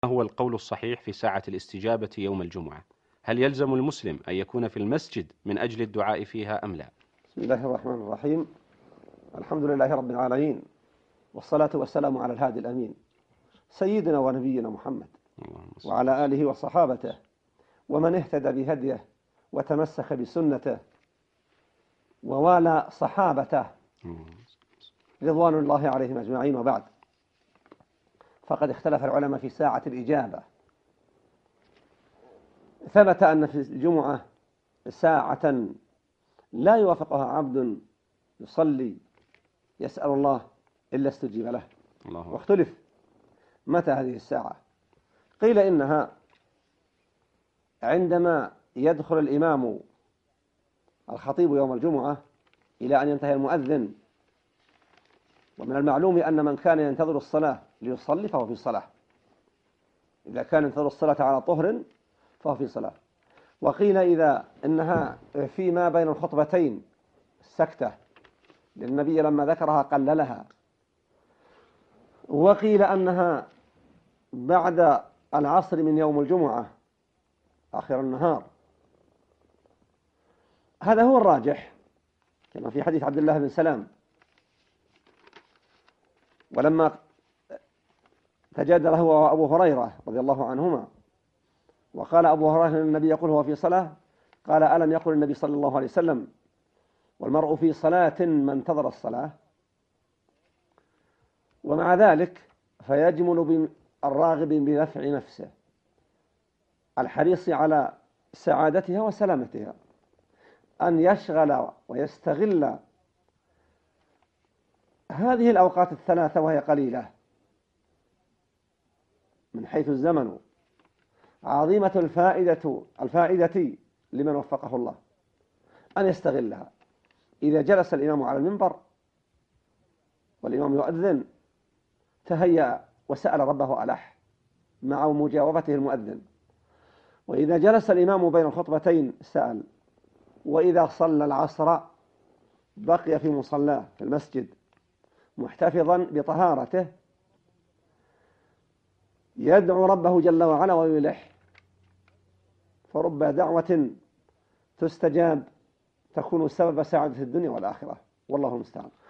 هو القول الصحيح في ساعة الاستجابة يوم الجمعة؟ هل يلزم المسلم أن يكون في المسجد من أجل الدعاء فيها أم لا؟ بسم الله الرحمن الرحيم. الحمد لله رب العالمين، والصلاة والسلام على الهادي الأمين سيدنا ونبينا محمد وعلى آله وصحابته ومن اهتدى بهديه وتمسك بسنته ووالى صحابته رضوان الله عليهم أجمعين. وبعد، فقد اختلف العلماء في ساعة الإجابة. ثبت أن في الجمعة ساعة لا يوافقها عبد يصلي يسأل الله إلا استجيب له، واختلف متى هذه الساعة. قيل إنها عندما يدخل الإمام الخطيب يوم الجمعة إلى أن ينتهي المؤذن، ومن المعلوم أن من كان ينتظر الصلاة ليصلي فهو في صلاة، إذا كان ينتظر الصلاة على طهر فهو في صلاة. وقيل إذا إنها فيما بين الخطبتين السكتة، للنبي لما ذكرها قللها. وقيل أنها بعد العصر من يوم الجمعة آخر النهار. هذا هو الراجح كما في حديث عبد الله بن سلام، ولما تجادل هو وأبو هريرة رضي الله عنهما وقال أبو هريرة النبي يقول هو في صلاة، قال ألم يقل النبي صلى الله عليه وسلم والمرء في صلاة ما انتظر الصلاة؟ ومع ذلك فيجمل بالراغب بنفع نفسه الحريص على سعادتها وسلامتها أن يشغل ويستغل هذه الأوقات الثلاثة، وهي قليلة من حيث الزمن، عظيمة الفائدة لمن وفقه الله، أن يستغلها. إذا جلس الإمام على المنبر والإمام يؤذن تهيأ وسأل ربه ألح مع مجاوبته المؤذن، وإذا جلس الإمام بين الخطبتين سأل، وإذا صلى العصر بقي في مصلاه في المسجد محتفظا بطهارته يدعو ربه جل وعلا ويلح، فرب دعوة تستجاب تكون سبب سعادة الدنيا والآخرة، والله المستعان.